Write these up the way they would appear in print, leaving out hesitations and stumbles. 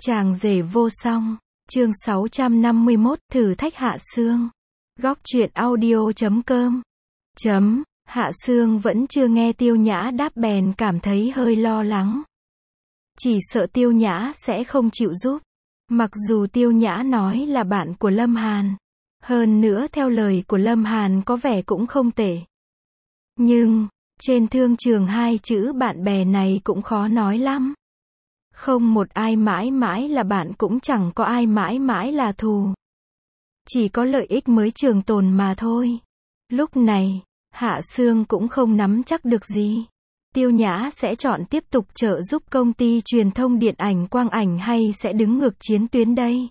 Chàng rể vô song, chương 651, thử thách Hạ Sương. Góc truyện audio.com. Hạ Sương vẫn chưa nghe Tiêu Nhã đáp bèn cảm thấy hơi lo lắng. Chỉ sợ Tiêu Nhã sẽ không chịu giúp. Mặc dù Tiêu Nhã nói là bạn của Lâm Hàn. Hơn nữa theo lời của Lâm Hàn có vẻ cũng không tệ. Nhưng, trên thương trường hai chữ bạn bè này cũng khó nói lắm. Không một ai mãi mãi là bạn, cũng chẳng có ai mãi mãi là thù. Chỉ có lợi ích mới trường tồn mà thôi. Lúc này, Hạ Sương cũng không nắm chắc được gì. Tiêu Nhã sẽ chọn tiếp tục trợ giúp công ty truyền thông điện ảnh Quang Ảnh hay sẽ đứng ngược chiến tuyến đây?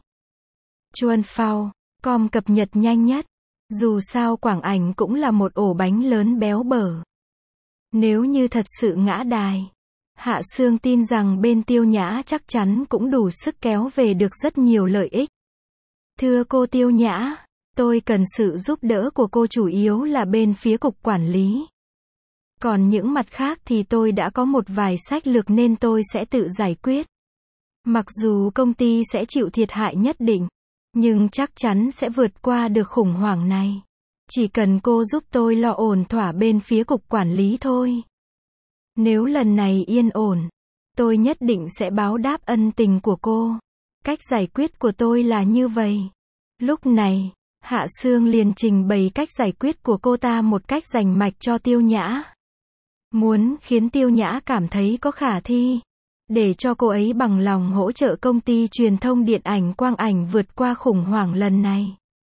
Chuanphao.com cập nhật nhanh nhất. Dù sao Quang Ảnh cũng là một ổ bánh lớn béo bở. Nếu như thật sự ngã đài, Hạ Sương tin rằng bên Tiêu Nhã chắc chắn cũng đủ sức kéo về được rất nhiều lợi ích. Thưa cô Tiêu Nhã, tôi cần sự giúp đỡ của cô, chủ yếu là bên phía cục quản lý. Còn những mặt khác thì tôi đã có một vài sách lược nên tôi sẽ tự giải quyết. Mặc dù công ty sẽ chịu thiệt hại nhất định, nhưng chắc chắn sẽ vượt qua được khủng hoảng này. Chỉ cần cô giúp tôi lo ổn thỏa bên phía cục quản lý thôi. Nếu lần này yên ổn, tôi nhất định sẽ báo đáp ân tình của cô. Cách giải quyết của tôi là như vậy. Lúc này, Hạ Sương liền trình bày cách giải quyết của cô ta một cách rành mạch cho Tiêu Nhã. Muốn khiến Tiêu Nhã cảm thấy có khả thi, để cho cô ấy bằng lòng hỗ trợ công ty truyền thông điện ảnh Quang Ảnh vượt qua khủng hoảng lần này.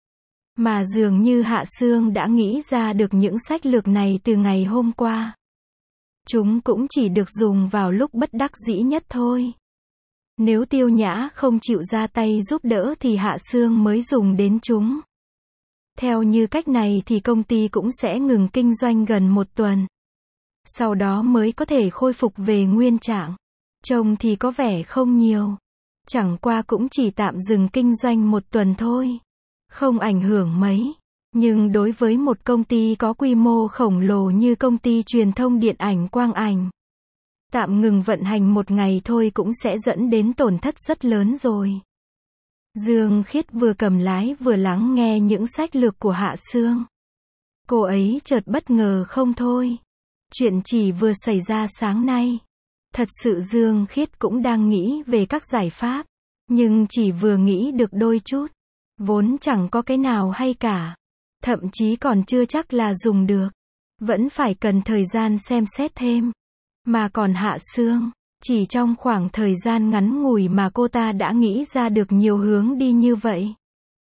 Mà dường như Hạ Sương đã nghĩ ra được những sách lược này từ ngày hôm qua. Chúng cũng chỉ được dùng vào lúc bất đắc dĩ nhất thôi. Nếu Tiêu Nhã không chịu ra tay giúp đỡ thì Hạ Sương mới dùng đến chúng. Theo như cách này thì công ty cũng sẽ ngừng kinh doanh gần 1 tuần. Sau đó mới có thể khôi phục về nguyên trạng. Trông thì có vẻ không nhiều. Chẳng qua cũng chỉ tạm dừng kinh doanh 1 tuần thôi. Không ảnh hưởng mấy. Nhưng đối với một công ty có quy mô khổng lồ như công ty truyền thông điện ảnh Quang Ảnh, tạm ngừng vận hành 1 ngày thôi cũng sẽ dẫn đến tổn thất rất lớn rồi. Dương Khiết vừa cầm lái vừa lắng nghe những sách lược của Hạ Sương. Cô ấy chợt bất ngờ không thôi. Chuyện chỉ vừa xảy ra sáng nay. Thật sự Dương Khiết cũng đang nghĩ về các giải pháp. Nhưng chỉ vừa nghĩ được đôi chút. Vốn chẳng có cái nào hay cả. Thậm chí còn chưa chắc là dùng được. Vẫn phải cần thời gian xem xét thêm. Mà còn Hạ Sương, chỉ trong khoảng thời gian ngắn ngủi mà cô ta đã nghĩ ra được nhiều hướng đi như vậy.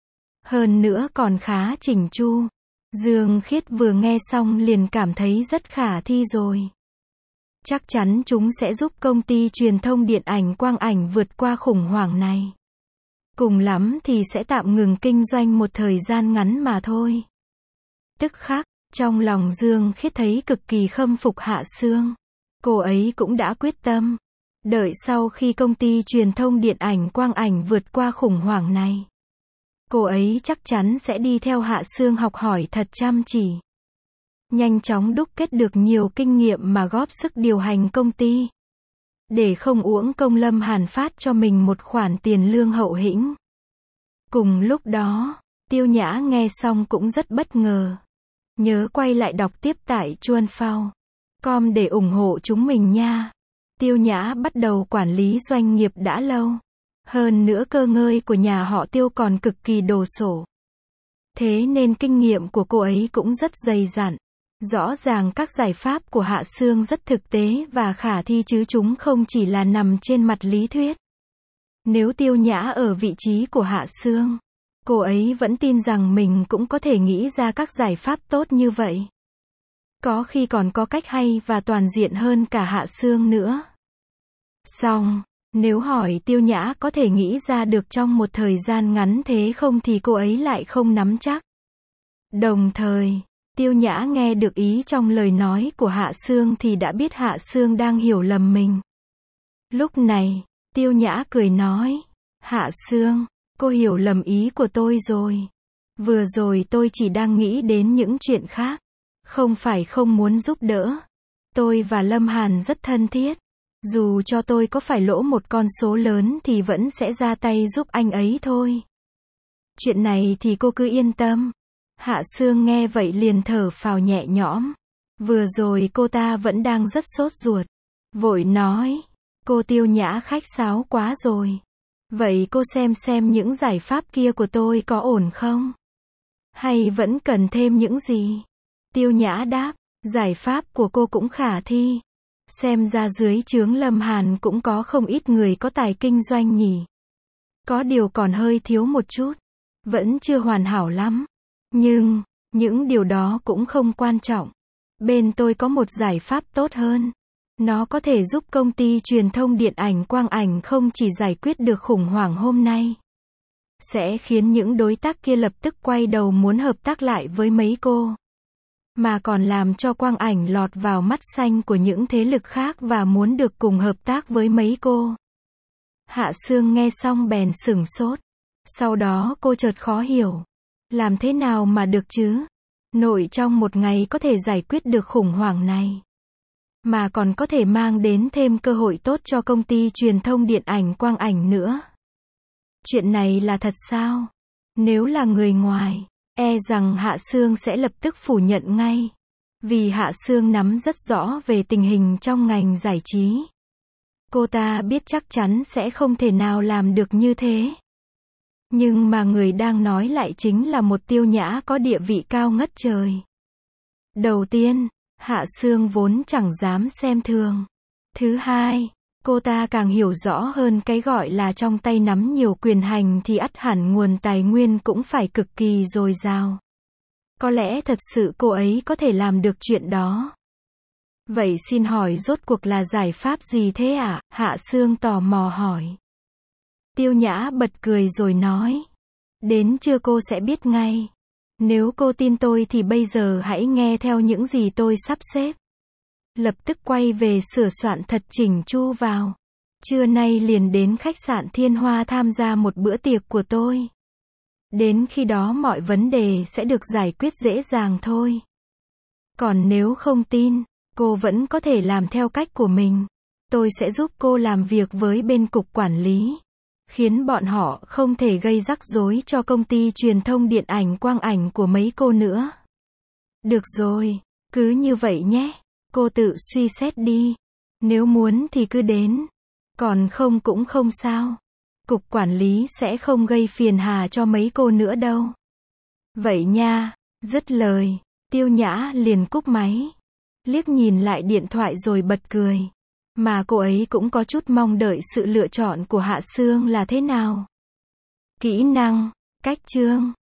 Hơn nữa còn khá chỉnh chu. Dương Khiết vừa nghe xong liền cảm thấy rất khả thi rồi. Chắc chắn chúng sẽ giúp công ty truyền thông điện ảnh Quang Ảnh vượt qua khủng hoảng này. Cùng lắm thì sẽ tạm ngừng kinh doanh một thời gian ngắn mà thôi. Tức khắc, trong lòng Dương Khiết thấy cực kỳ khâm phục Hạ Sương. Cô ấy cũng đã quyết tâm. Đợi sau khi công ty truyền thông điện ảnh Quang Ảnh vượt qua khủng hoảng này, cô ấy chắc chắn sẽ đi theo Hạ Sương học hỏi thật chăm chỉ. Nhanh chóng đúc kết được nhiều kinh nghiệm mà góp sức điều hành công ty. Để không uổng công Lâm Hàn phát cho mình một khoản tiền lương hậu hĩnh. Cùng lúc đó, Tiêu Nhã nghe xong cũng rất bất ngờ. Nhớ quay lại đọc tiếp tại Chuanphao.com để ủng hộ chúng mình nha. Tiêu Nhã bắt đầu quản lý doanh nghiệp đã lâu. Hơn nữa cơ ngơi của nhà họ Tiêu còn cực kỳ đồ sộ. Thế nên kinh nghiệm của cô ấy cũng rất dày dặn. Rõ ràng các giải pháp của Hạ Sương rất thực tế và khả thi chứ chúng không chỉ là nằm trên mặt lý thuyết. Nếu Tiêu Nhã ở vị trí của Hạ Sương, cô ấy vẫn tin rằng mình cũng có thể nghĩ ra các giải pháp tốt như vậy. Có khi còn có cách hay và toàn diện hơn cả Hạ Sương nữa. Song, nếu hỏi Tiêu Nhã có thể nghĩ ra được trong một thời gian ngắn thế không thì cô ấy lại không nắm chắc. Đồng thời, Tiêu Nhã nghe được ý trong lời nói của Hạ Sương thì đã biết Hạ Sương đang hiểu lầm mình. Lúc này, Tiêu Nhã cười nói, Hạ Sương, cô hiểu lầm ý của tôi rồi. Vừa rồi tôi chỉ đang nghĩ đến những chuyện khác. Không phải không muốn giúp đỡ. Tôi và Lâm Hàn rất thân thiết. Dù cho tôi có phải lỗ một con số lớn thì vẫn sẽ ra tay giúp anh ấy thôi. Chuyện này thì cô cứ yên tâm. Hạ Sương nghe vậy liền thở phào nhẹ nhõm. Vừa rồi cô ta vẫn đang rất sốt ruột. Vội nói, cô Tiêu Nhã khách sáo quá rồi. Vậy cô xem những giải pháp kia của tôi có ổn không? Hay vẫn cần thêm những gì? Tiêu Nhã đáp, giải pháp của cô cũng khả thi. Xem ra dưới trướng Lâm Hàn cũng có không ít người có tài kinh doanh nhỉ. Có điều còn hơi thiếu một chút. Vẫn chưa hoàn hảo lắm. Nhưng, những điều đó cũng không quan trọng. Bên tôi có một giải pháp tốt hơn. Nó có thể giúp công ty truyền thông điện ảnh quang ảnh không chỉ giải quyết được khủng hoảng hôm nay. Sẽ khiến những đối tác kia lập tức quay đầu muốn hợp tác lại với mấy cô. Mà còn làm cho quang ảnh lọt vào mắt xanh của những thế lực khác và muốn được cùng hợp tác với mấy cô. Hạ Sương nghe xong bèn sửng sốt. Sau đó cô chợt khó hiểu. Làm thế nào mà được chứ? Nội trong một ngày có thể giải quyết được khủng hoảng này. Mà còn có thể mang đến thêm cơ hội tốt cho công ty truyền thông điện ảnh quang ảnh nữa. Chuyện này là thật sao? Nếu là người ngoài, e rằng Hạ Sương sẽ lập tức phủ nhận ngay. Vì Hạ Sương nắm rất rõ về tình hình trong ngành giải trí. Cô ta biết chắc chắn sẽ không thể nào làm được như thế. Nhưng mà người đang nói lại chính là một Tiêu Nhã có địa vị cao ngất trời. Đầu tiên, Hạ Sương vốn chẳng dám xem thường. Thứ hai, cô ta càng hiểu rõ hơn cái gọi là trong tay nắm nhiều quyền hành thì ắt hẳn nguồn tài nguyên cũng phải cực kỳ dồi dào. Có lẽ thật sự cô ấy có thể làm được chuyện đó. Vậy xin hỏi rốt cuộc là giải pháp gì thế ạ? Hạ Sương tò mò hỏi. Tiêu Nhã bật cười rồi nói. Đến trưa cô sẽ biết ngay. Nếu cô tin tôi thì bây giờ hãy nghe theo những gì tôi sắp xếp. Lập tức quay về sửa soạn thật chỉnh chu vào. Trưa nay liền đến khách sạn Thiên Hoa tham gia một bữa tiệc của tôi. Đến khi đó mọi vấn đề sẽ được giải quyết dễ dàng thôi. Còn nếu không tin, cô vẫn có thể làm theo cách của mình. Tôi sẽ giúp cô làm việc với bên cục quản lý. Khiến bọn họ không thể gây rắc rối cho công ty truyền thông điện ảnh quang ảnh của mấy cô nữa. Được rồi, cứ như vậy nhé. Cô tự suy xét đi. Nếu muốn thì cứ đến. Còn không cũng không sao. Cục quản lý sẽ không gây phiền hà cho mấy cô nữa đâu. Vậy nha. Dứt lời, Tiêu Nhã liền cúp máy. Liếc nhìn lại điện thoại rồi bật cười. Mà cô ấy cũng có chút mong đợi sự lựa chọn của Hạ Sương là thế nào. Kỹ năng, cách chương.